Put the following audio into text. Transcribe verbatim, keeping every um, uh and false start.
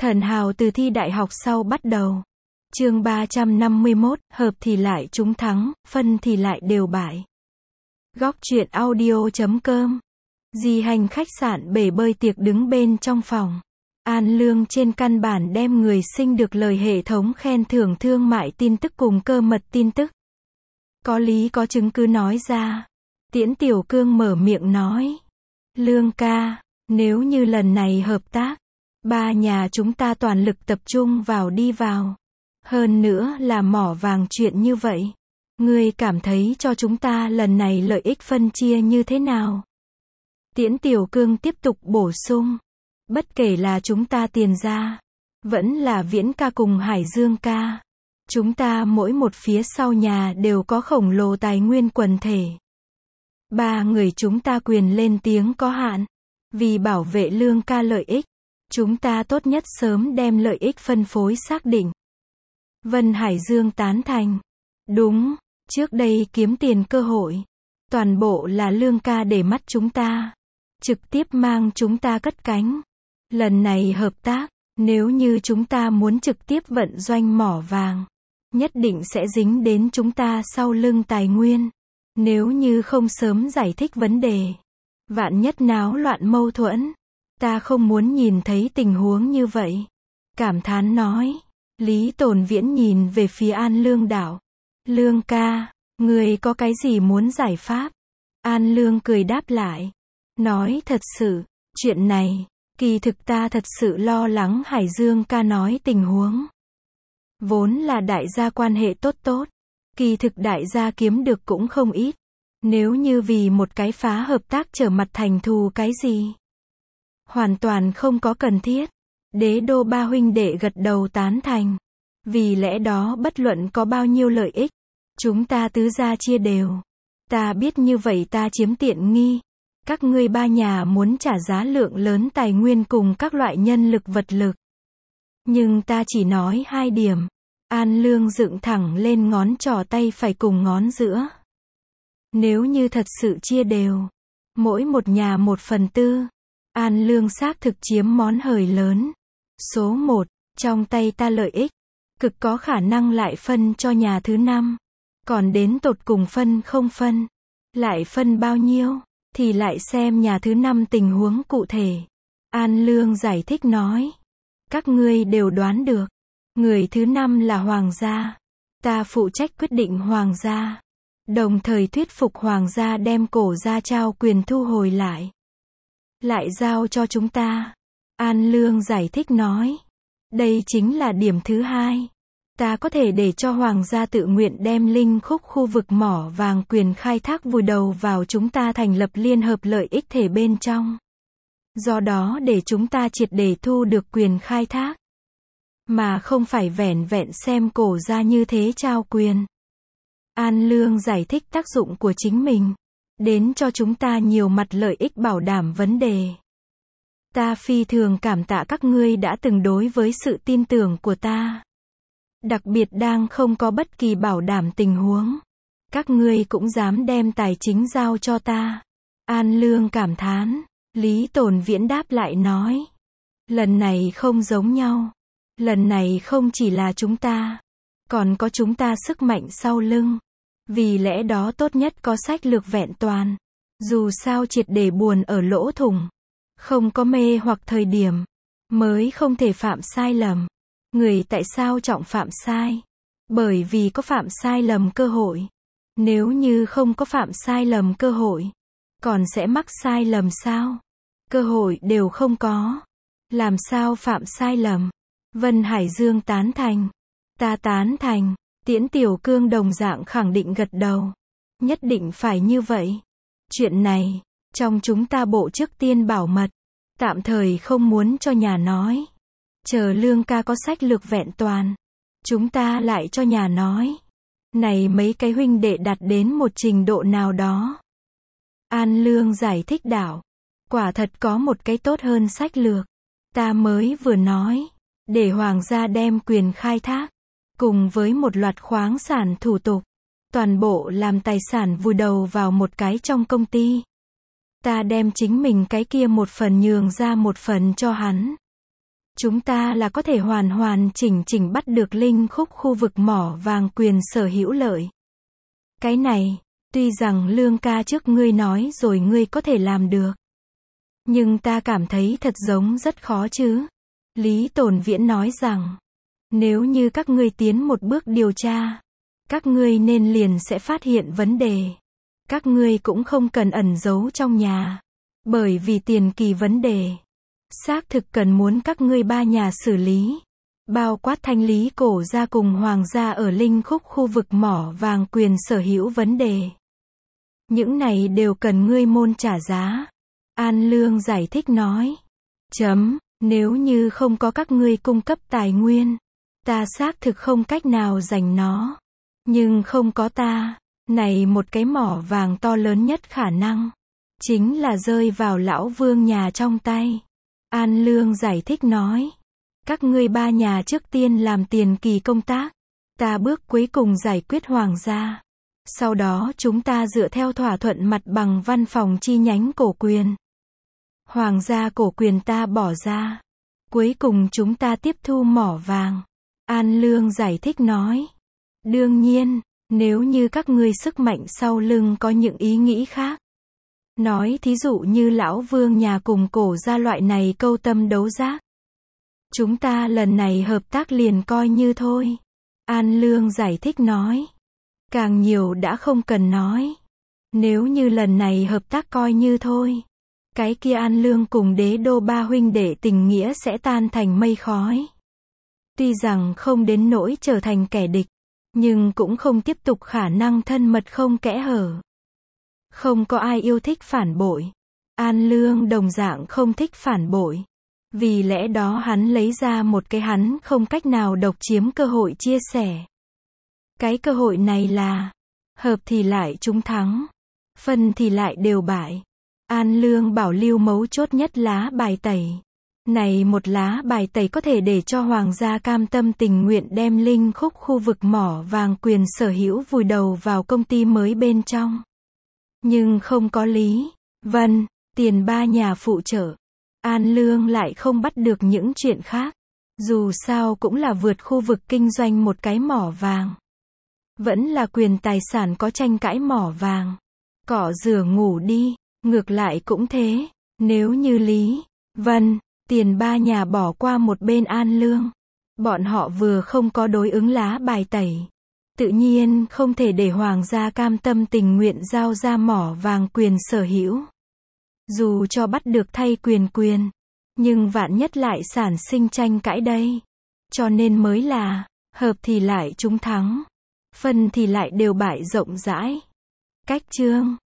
Thần hào từ thi đại học sau bắt đầu. Chương ba trăm năm mươi mốt, hợp thì lại chúng thắng, phân thì lại đều bại. Góc truyện audio chấm com. Di hành khách sạn bể bơi tiệc đứng bên trong phòng. An Lương trên căn bản đem người sinh được lời hệ thống khen thưởng thương mại tin tức cùng cơ mật tin tức. Có lý có chứng cứ nói ra. Tiễn Tiểu Cương mở miệng nói. Lương ca, nếu như lần này hợp tác, ba nhà chúng ta toàn lực tập trung vào đi vào. Hơn nữa là mỏ vàng chuyện như vậy. Ngươi cảm thấy cho chúng ta lần này lợi ích phân chia như thế nào? Tiễn Tiểu Cương tiếp tục bổ sung. Bất kể là chúng ta tiền ra, vẫn là Viễn ca cùng Hải Dương ca. Chúng ta mỗi một phía sau nhà đều có khổng lồ tài nguyên quần thể. Ba người chúng ta quyền lên tiếng có hạn. Vì bảo vệ Lương ca lợi ích, chúng ta tốt nhất sớm đem lợi ích phân phối xác định. Vân Hải Dương tán thành. Đúng, trước đây kiếm tiền cơ hội. Toàn bộ là Lương ca để mắt chúng ta. Trực tiếp mang chúng ta cất cánh. Lần này hợp tác, nếu như chúng ta muốn trực tiếp vận doanh mỏ vàng, nhất định sẽ dính đến chúng ta sau lưng tài nguyên. Nếu như không sớm giải thích vấn đề, vạn nhất náo loạn mâu thuẫn, ta không muốn nhìn thấy tình huống như vậy. Cảm thán nói. Lý Tồn Viễn nhìn về phía An Lương đảo. Lương ca, người có cái gì muốn giải pháp? An Lương cười đáp lại. Nói thật sự, chuyện này, kỳ thực ta thật sự lo lắng Hải Dương ca nói tình huống. Vốn là đại gia quan hệ tốt tốt, kỳ thực đại gia kiếm được cũng không ít. Nếu như vì một cái phá hợp tác trở mặt thành thù cái gì, hoàn toàn không có cần thiết. Đế đô ba huynh đệ gật đầu tán thành. Vì lẽ đó bất luận có bao nhiêu lợi ích, chúng ta tứ gia chia đều. Ta biết như vậy ta chiếm tiện nghi. Các ngươi ba nhà muốn trả giá lượng lớn tài nguyên cùng các loại nhân lực vật lực. Nhưng ta chỉ nói hai điểm. An Lương dựng thẳng lên ngón trỏ tay phải cùng ngón giữa. Nếu như thật sự chia đều, mỗi một nhà một phần tư, An Lương xác thực chiếm món hời lớn. Số một, trong tay ta lợi ích, cực có khả năng lại phân cho nhà thứ năm. Còn đến tột cùng phân không phân, lại phân bao nhiêu, thì lại xem nhà thứ năm tình huống cụ thể. An Lương giải thích nói. Các ngươi đều đoán được. Người thứ năm là Hoàng gia. Ta phụ trách quyết định Hoàng gia. Đồng thời thuyết phục Hoàng gia đem cổ gia trao quyền thu hồi lại. Lại giao cho chúng ta. An Lương giải thích nói. Đây chính là điểm thứ hai. Ta có thể để cho Hoàng gia tự nguyện đem Linh Khúc khu vực mỏ vàng quyền khai thác vùi đầu vào chúng ta thành lập liên hợp lợi ích thể bên trong. Do đó để chúng ta triệt để thu được quyền khai thác. Mà không phải vẻn vẹn xem cổ gia như thế trao quyền. An Lương giải thích tác dụng của chính mình. Đến cho chúng ta nhiều mặt lợi ích bảo đảm vấn đề. Ta phi thường cảm tạ các ngươi đã từng đối với sự tin tưởng của ta. Đặc biệt đang không có bất kỳ bảo đảm tình huống. Các ngươi cũng dám đem tài chính giao cho ta. An Lương cảm thán. Lý Tồn Viễn đáp lại nói. Lần này không giống nhau. Lần này không chỉ là chúng ta, còn có chúng ta sức mạnh sau lưng. Vì lẽ đó tốt nhất có sách lược vẹn toàn. Dù sao triệt để buồn ở lỗ thủng. Không có mê hoặc thời điểm, mới không thể phạm sai lầm. Người tại sao trọng phạm sai? Bởi vì có phạm sai lầm cơ hội. Nếu như không có phạm sai lầm cơ hội, còn sẽ mắc sai lầm sao? Cơ hội đều không có. Làm sao phạm sai lầm? Vân Hải Dương tán thành. Ta tán thành. Tiễn Tiểu Cương đồng dạng khẳng định gật đầu. Nhất định phải như vậy. Chuyện này, trong chúng ta bộ trước tiên bảo mật. Tạm thời không muốn cho nhà nói. Chờ Lương ca có sách lược vẹn toàn, chúng ta lại cho nhà nói. Này mấy cái huynh đệ đạt đến một trình độ nào đó. An Lương giải thích đảo. Quả thật có một cái tốt hơn sách lược. Ta mới vừa nói. Để Hoàng gia đem quyền khai thác. Cùng với một loạt khoáng sản thủ tục. Toàn bộ làm tài sản vùi đầu vào một cái trong công ty. Ta đem chính mình cái kia một phần nhường ra một phần cho hắn. chúng ta là có thể hoàn hoàn chỉnh chỉnh bắt được linh khúc khu vực mỏ vàng quyền sở hữu lợi. Cái này, tuy rằng Lương ca trước ngươi nói rồi ngươi có thể làm được. Nhưng ta cảm thấy thật giống rất khó chứ. Lý Tồn Viễn nói rằng, nếu như các ngươi tiến một bước điều tra, các ngươi nên liền sẽ phát hiện vấn đề. Các ngươi cũng không cần ẩn giấu trong nhà. Bởi vì tiền kỳ vấn đề, xác thực cần muốn các ngươi ba nhà xử lý. Bao quát thanh lý cổ gia cùng hoàng gia ở linh khúc khu vực mỏ vàng quyền sở hữu vấn đề. Những này đều cần ngươi môn trả giá. An Lương giải thích nói. Chấm, nếu như không có các ngươi cung cấp tài nguyên, ta xác thực không cách nào giành nó. Nhưng không có ta, này một cái mỏ vàng to lớn nhất khả năng, chính là rơi vào lão vương nhà trong tay. An Lương giải thích nói. Các ngươi ba nhà trước tiên làm tiền kỳ công tác. Ta bước cuối cùng giải quyết hoàng gia. Sau đó chúng ta dựa theo thỏa thuận mặt bằng văn phòng chi nhánh cổ quyền. Hoàng gia cổ quyền ta bỏ ra. Cuối cùng chúng ta tiếp thu mỏ vàng. An Lương giải thích nói. Đương nhiên, nếu như các ngươi sức mạnh sau lưng có những ý nghĩ khác. Nói thí dụ như lão vương nhà cùng cổ gia loại này câu tâm đấu giác. Chúng ta lần này hợp tác liền coi như thôi. An Lương giải thích nói. Càng nhiều đã không cần nói. Nếu như lần này hợp tác coi như thôi, cái kia An Lương cùng Đế Đô ba huynh đệ tình nghĩa sẽ tan thành mây khói. Tuy rằng không đến nỗi trở thành kẻ địch, nhưng cũng không tiếp tục khả năng thân mật không kẽ hở. Không có ai yêu thích phản bội. An Lương đồng dạng không thích phản bội. Vì lẽ đó hắn lấy ra một cái hắn không cách nào độc chiếm cơ hội chia sẻ. Cái cơ hội này là, hợp thì lại chúng thắng, phân thì lại đều bại. An Lương bảo lưu mấu chốt nhất lá bài tẩy. Này một lá bài tẩy có thể để cho hoàng gia cam tâm tình nguyện đem linh khúc khu vực mỏ vàng quyền sở hữu vùi đầu vào công ty mới bên trong. Nhưng không có Lý Vân, tiền ba nhà phụ trợ. An Lương lại không bắt được những chuyện khác. Dù sao cũng là vượt khu vực kinh doanh một cái mỏ vàng. Vẫn là quyền tài sản có tranh cãi mỏ vàng. Cỏ rửa ngủ đi, ngược lại cũng thế. Nếu như Lý Vân, tiền ba nhà bỏ qua một bên An Lương, bọn họ vừa không có đối ứng lá bài tẩy. Tự nhiên không thể để hoàng gia cam tâm tình nguyện giao ra mỏ vàng quyền sở hữu. Dù cho bắt được thay quyền quyền, nhưng vạn nhất lại sản sinh tranh cãi đây. Cho nên mới là, hợp thì lại chúng thắng, phân thì lại đều bại rộng rãi. Cách chương